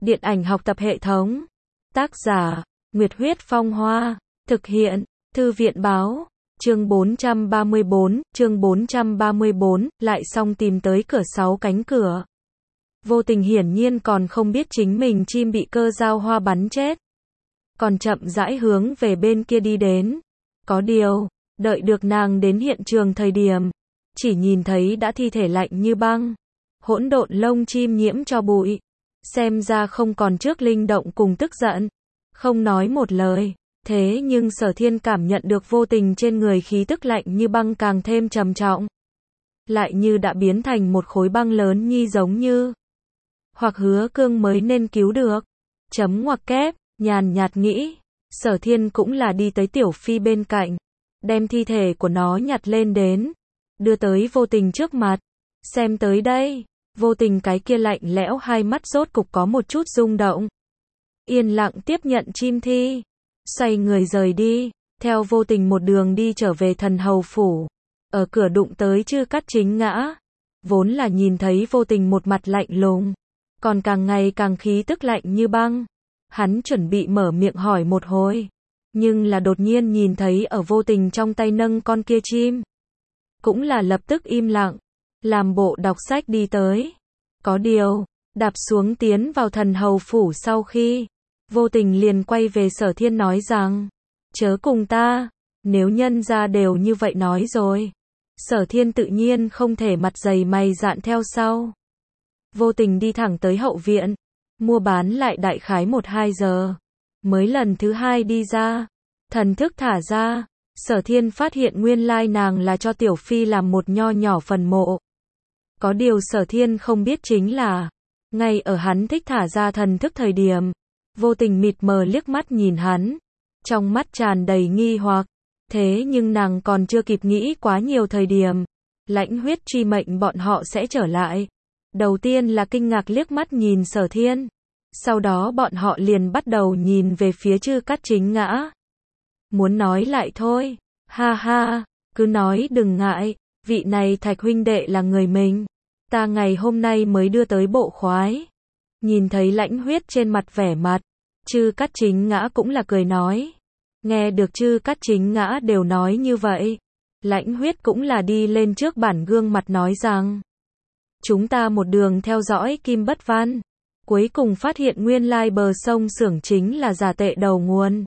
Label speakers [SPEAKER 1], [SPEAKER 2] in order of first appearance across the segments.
[SPEAKER 1] Điện ảnh học tập hệ thống. Tác giả, Nguyệt Huyết Phong Hoa. Thực hiện, Thư viện báo. Chương 434, lại xong tìm tới cửa 6 cánh cửa. Vô Tình hiển nhiên còn không biết chính mình chim bị cơ dao hoa bắn chết. Còn chậm rãi hướng về bên kia đi đến. Có điều, đợi được nàng đến hiện trường thời điểm, chỉ nhìn thấy đã thi thể lạnh như băng. Hỗn độn lông chim nhiễm cho bụi. Xem ra không còn trước linh động cùng tức giận. Không nói một lời. Thế nhưng Sở Thiên cảm nhận được Vô Tình trên người khí tức lạnh như băng càng thêm trầm trọng. Lại như đã biến thành một khối băng lớn nhi giống như. Hoặc Hứa Cương mới nên cứu được. Chấm ngoặc kép, nhàn nhạt nghĩ. Sở Thiên cũng là đi tới Tiểu Phi bên cạnh. Đem thi thể của nó nhặt lên đến. Đưa tới Vô Tình trước mặt. Xem tới đây. Vô Tình cái kia lạnh lẽo hai mắt rốt cục có một chút rung động. Yên lặng tiếp nhận chim thi. Xoay người rời đi. Theo Vô Tình một đường đi trở về Thần Hầu Phủ. Ở cửa đụng tới Chư Cát Chính ngã. Vốn là nhìn thấy Vô Tình một mặt lạnh lùng. Còn càng ngày càng khí tức lạnh như băng. Hắn chuẩn bị mở miệng hỏi một hồi. Nhưng là đột nhiên nhìn thấy ở Vô Tình trong tay nâng con kia chim. Cũng là lập tức im lặng. Làm bộ đọc sách đi tới. Có điều, đạp xuống tiến vào Thần Hầu Phủ sau khi. Vô Tình liền quay về Sở Thiên nói rằng. Chớ cùng ta. Nếu nhân ra đều như vậy nói rồi. Sở Thiên tự nhiên không thể mặt dày mày dạn theo sau. Vô Tình đi thẳng tới hậu viện. Mua bán lại đại khái 1-2 giờ. Mới lần thứ 2 đi ra. Thần thức thả ra. Sở Thiên phát hiện nguyên lai nàng là cho Tiểu Phi làm một nho nhỏ phần mộ. Có điều Sở Thiên không biết chính là. Ngay ở hắn thích thả ra thần thức thời điểm. Vô Tình mịt mờ liếc mắt nhìn hắn. Trong mắt tràn đầy nghi hoặc. Thế nhưng nàng còn chưa kịp nghĩ quá nhiều thời điểm. Lãnh Huyết truy mệnh bọn họ sẽ trở lại. Đầu tiên là kinh ngạc liếc mắt nhìn Sở Thiên. Sau đó bọn họ liền bắt đầu nhìn về phía Chư Cát Chính ngã. Muốn nói lại thôi. Ha ha, cứ nói đừng ngại. Vị này Thạch huynh đệ là người mình. Ta ngày hôm nay mới đưa tới bộ khoái. Nhìn thấy Lãnh Huyết trên mặt vẻ mặt. Chư Cát Chính ngã cũng là cười nói. Nghe được Chư Cát Chính ngã đều nói như vậy. Lãnh Huyết cũng là đi lên trước bản gương mặt nói rằng. Chúng ta một đường theo dõi Kim Bất Văn. Cuối cùng phát hiện nguyên lai bờ sông xưởng chính là giả tệ đầu nguồn.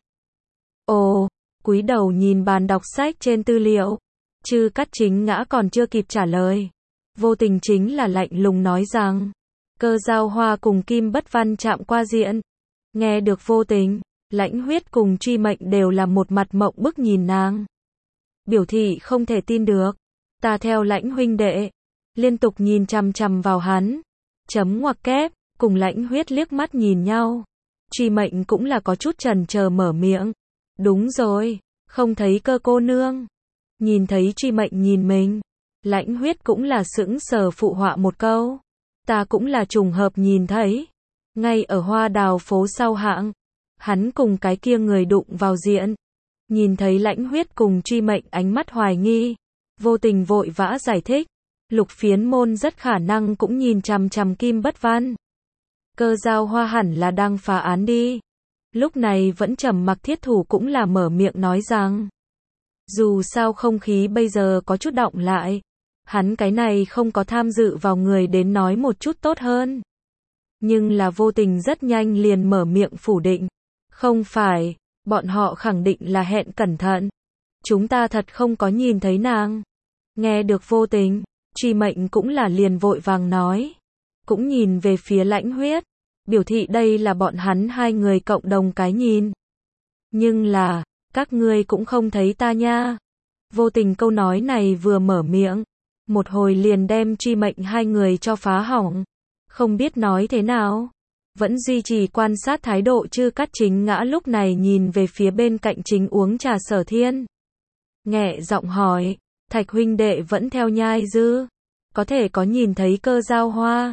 [SPEAKER 1] Ồ, cúi đầu nhìn bàn đọc sách trên tư liệu. Chư Cát Chính ngã còn chưa kịp trả lời. Vô Tình chính là lạnh lùng nói rằng. Cơ Giao Hoa cùng Kim Bất Văn chạm qua diện. Nghe được Vô Tình, Lãnh Huyết cùng Truy Mệnh đều là một mặt mộng bức nhìn nàng. Biểu thị không thể tin được. Ta theo Lãnh huynh đệ. Liên tục nhìn chằm chằm vào hắn. Chấm ngoặc kép, cùng Lãnh Huyết liếc mắt nhìn nhau. Truy Mệnh cũng là có chút chần chờ mở miệng. Đúng rồi, không thấy Cơ cô nương. Nhìn thấy Truy Mệnh nhìn mình. Lãnh Huyết cũng là sững sờ phụ họa một câu. Ta cũng là trùng hợp nhìn thấy. Ngay ở Hoa Đào phố sau hạng. Hắn cùng cái kia người đụng vào diện. Nhìn thấy Lãnh Huyết cùng Truy Mệnh ánh mắt hoài nghi. Vô Tình vội vã giải thích. Lục Phiến Môn rất khả năng cũng nhìn chằm chằm Kim Bất Văn. Cơ Giao Hoa hẳn là đang phá án đi. Lúc này vẫn trầm mặc Thiết Thủ cũng là mở miệng nói rằng. Dù sao không khí bây giờ có chút động lại. Hắn cái này không có tham dự vào người đến nói một chút tốt hơn. Nhưng là Vô Tình rất nhanh liền mở miệng phủ định. Không phải, bọn họ khẳng định là hẹn cẩn thận. Chúng ta thật không có nhìn thấy nàng. Nghe được Vô Tình, Truy Mệnh cũng là liền vội vàng nói. Cũng nhìn về phía Lãnh Huyết. Biểu thị đây là bọn hắn hai người cộng đồng cái nhìn. Nhưng là, các ngươi cũng không thấy ta nha. Vô Tình câu nói này vừa mở miệng. Một hồi liền đem Truy Mệnh hai người cho phá hỏng. Không biết nói thế nào. Vẫn duy trì quan sát thái độ Chư Cát Chính ngã lúc này nhìn về phía bên cạnh chính uống trà Sở Thiên. Nghẹ giọng hỏi. Thạch huynh đệ vẫn theo nhai dư. Có thể có nhìn thấy Cơ Giao Hoa.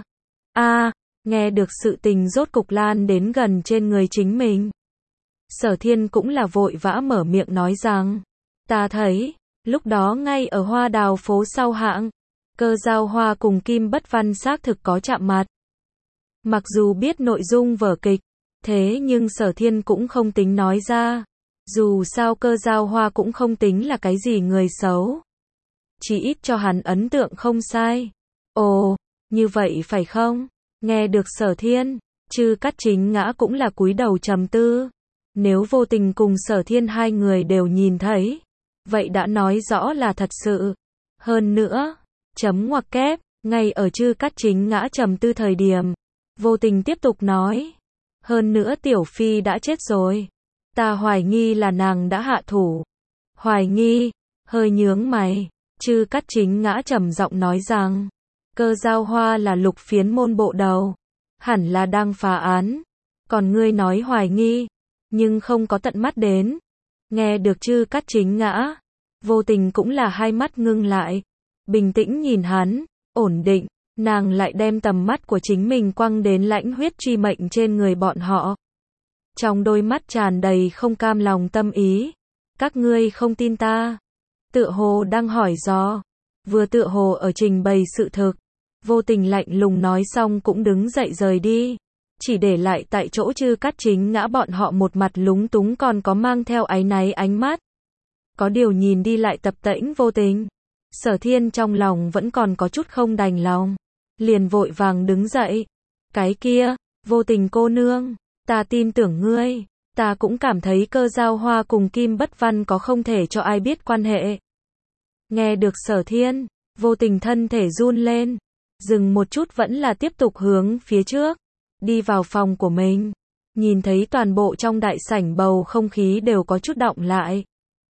[SPEAKER 1] Nghe được sự tình rốt cục lan đến gần trên người chính mình. Sở Thiên cũng là vội vã mở miệng nói rằng. Ta thấy, lúc đó ngay ở Hoa Đào phố sau hạng. Cơ Giao Hoa cùng Kim Bất Văn xác thực có chạm mặt. Mặc dù biết nội dung vở kịch, thế nhưng Sở Thiên cũng không tính nói ra. Dù sao Cơ Giao Hoa cũng không tính là cái gì người xấu. Chỉ ít cho hắn ấn tượng không sai. Ồ, như vậy phải không? Nghe được Sở Thiên, Trư Cát Chính Ngã cũng là cúi đầu trầm tư. Nếu Vô Tình cùng Sở Thiên hai người đều nhìn thấy, vậy đã nói rõ là thật sự. Hơn nữa, chấm ngoặc kép, ngay ở Trư Cát Chính Ngã trầm tư thời điểm, Vô Tình tiếp tục nói. Hơn nữa Tiểu Phi đã chết rồi. Ta hoài nghi là nàng đã hạ thủ. Hoài nghi, hơi nhướng mày. Trư Cát Chính Ngã trầm giọng nói rằng, Cơ Giao Hoa là Lục Phiến môn bộ đầu, hẳn là đang phá án. Còn ngươi nói hoài nghi, nhưng không có tận mắt đến. Nghe được Trư Cát Chính Ngã, Vô Tình cũng là hai mắt ngưng lại, bình tĩnh nhìn hắn, ổn định, nàng lại đem tầm mắt của chính mình quăng đến lãnh huyết truy mệnh trên người bọn họ. Trong đôi mắt tràn đầy không cam lòng tâm ý. Các ngươi không tin ta? Tựa hồ đang hỏi dò, vừa tựa hồ ở trình bày sự thực. Vô Tình lạnh lùng nói xong cũng đứng dậy rời đi, chỉ để lại tại chỗ Trư Cát Chính Ngã bọn họ một mặt lúng túng còn có mang theo áy náy ánh mắt. Có điều nhìn đi lại tập tễnh Vô Tình, Sở Thiên trong lòng vẫn còn có chút không đành lòng, liền vội vàng đứng dậy. Cái kia, Vô Tình cô nương, ta tin tưởng ngươi, ta cũng cảm thấy Cơ Giao Hoa cùng Kim Bất Văn có không thể cho ai biết quan hệ. Nghe được Sở Thiên, Vô Tình thân thể run lên, dừng một chút vẫn là tiếp tục hướng phía trước, đi vào phòng của mình, nhìn thấy toàn bộ trong đại sảnh bầu không khí đều có chút đọng lại.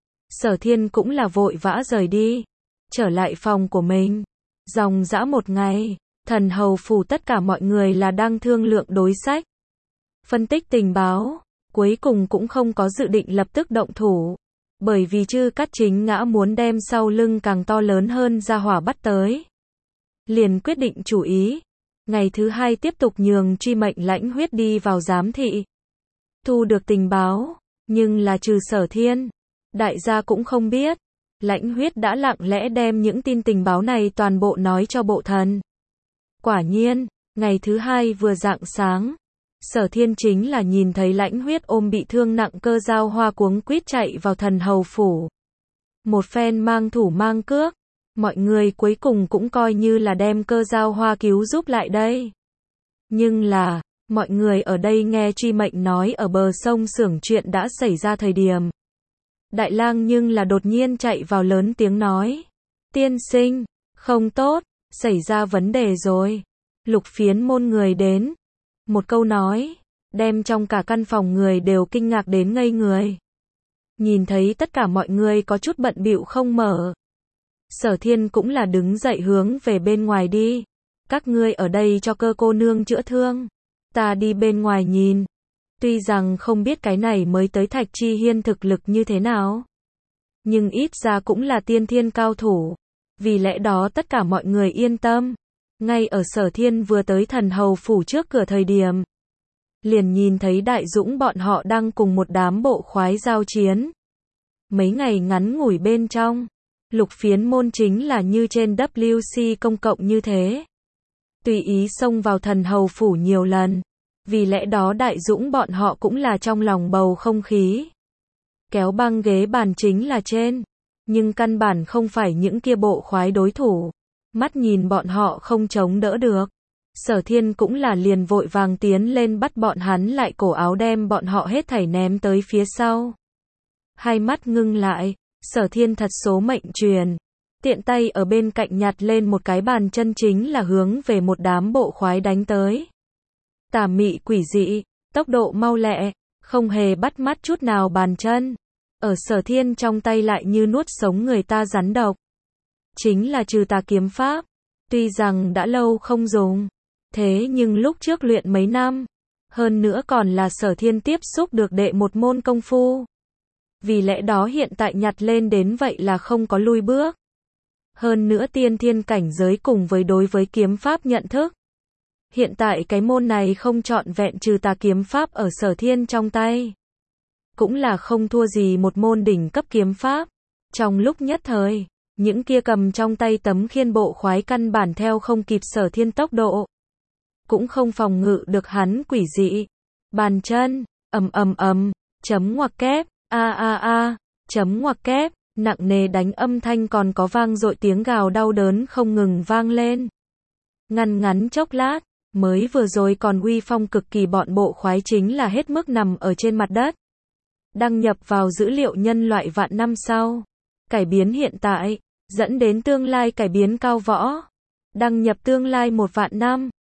[SPEAKER 1] Sở Thiên cũng là vội vã rời đi, trở lại phòng của mình. Dòng dã một ngày, Thần Hầu phủ tất cả mọi người là đang thương lượng đối sách, phân tích tình báo, cuối cùng cũng không có dự định lập tức động thủ, bởi vì Trư Cát Chính Ngã muốn đem sau lưng càng to lớn hơn ra hỏa bắt tới. Liền quyết định chủ ý, ngày thứ hai tiếp tục nhường truy mệnh lãnh huyết đi vào giám thị. Thu được tình báo, nhưng là trừ Sở Thiên, đại gia cũng không biết, lãnh huyết đã lặng lẽ đem những tin tình báo này toàn bộ nói cho bộ thần. Quả nhiên, ngày thứ hai vừa rạng sáng, Sở Thiên chính là nhìn thấy lãnh huyết ôm bị thương nặng Cơ Giao Hoa cuống quýt chạy vào Thần Hầu phủ. Một phen mang thủ mang cước, mọi người cuối cùng cũng coi như là đem Cơ Giao Hoa cứu giúp lại đây. Nhưng là, mọi người ở đây nghe truy mệnh nói ở bờ sông xưởng chuyện đã xảy ra thời điểm. Đại lang nhưng là đột nhiên chạy vào lớn tiếng nói. Tiên sinh, không tốt, xảy ra vấn đề rồi. Lục Phiến môn người đến. Một câu nói, đem trong cả căn phòng người đều kinh ngạc đến ngây người. Nhìn thấy tất cả mọi người có chút bận bịu không mở. Sở Thiên cũng là đứng dậy hướng về bên ngoài đi. Các ngươi ở đây cho Cơ cô nương chữa thương. Ta đi bên ngoài nhìn. Tuy rằng không biết cái này mới tới Thạch Chi Hiên thực lực như thế nào, nhưng ít ra cũng là tiên thiên cao thủ. Vì lẽ đó tất cả mọi người yên tâm. Ngay ở Sở Thiên vừa tới Thần Hầu phủ trước cửa thời điểm, liền nhìn thấy Đại Dũng bọn họ đang cùng một đám bộ khoái giao chiến. Mấy ngày ngắn ngủi bên trong, Lục Phiến môn chính là như trên WC công cộng như thế, tùy ý xông vào Thần Hầu phủ nhiều lần. Vì lẽ đó Đại Dũng bọn họ cũng là trong lòng bầu không khí. Kéo băng ghế bàn chính là trên, nhưng căn bản không phải những kia bộ khoái đối thủ. Mắt nhìn bọn họ không chống đỡ được, Sở Thiên cũng là liền vội vàng tiến lên bắt bọn hắn lại cổ áo đem bọn họ hết thảy ném tới phía sau. Hai mắt ngưng lại, Sở Thiên thật số mệnh truyền, tiện tay ở bên cạnh nhặt lên một cái bàn chân chính là hướng về một đám bộ khoái đánh tới. Tà mị quỷ dị, tốc độ mau lẹ, không hề bắt mắt chút nào bàn chân. Ở Sở Thiên trong tay lại như nuốt sống người ta rắn độc. Chính là Trừ Tà kiếm pháp. Tuy rằng đã lâu không dùng, thế nhưng lúc trước luyện mấy năm, hơn nữa còn là Sở Thiên tiếp xúc được đệ một môn công phu. Vì lẽ đó hiện tại nhặt lên đến vậy là không có lui bước. Hơn nữa tiên thiên cảnh giới cùng với đối với kiếm pháp nhận thức. Hiện tại cái môn này không trọn vẹn Trừ Tà kiếm pháp ở Sở Thiên trong tay, cũng là không thua gì một môn đỉnh cấp kiếm pháp. Trong lúc nhất thời, những kia cầm trong tay tấm khiên bộ khoái căn bản theo không kịp Sở Thiên tốc độ. cũng không phòng ngự được hắn quỷ dị. Bàn chân, chấm ngoặc kép, chấm ngoặc kép, nặng nề đánh âm thanh còn có vang dội tiếng gào đau đớn không ngừng vang lên. Ngắn chốc lát, mới vừa rồi còn uy phong cực kỳ bọn bộ khoái chính là hết mức nằm ở trên mặt đất. Đăng nhập vào dữ liệu nhân loại vạn năm sau. Cải biến hiện tại, dẫn đến tương lai cải biến cao võ. Đăng nhập tương lai 1 vạn năm.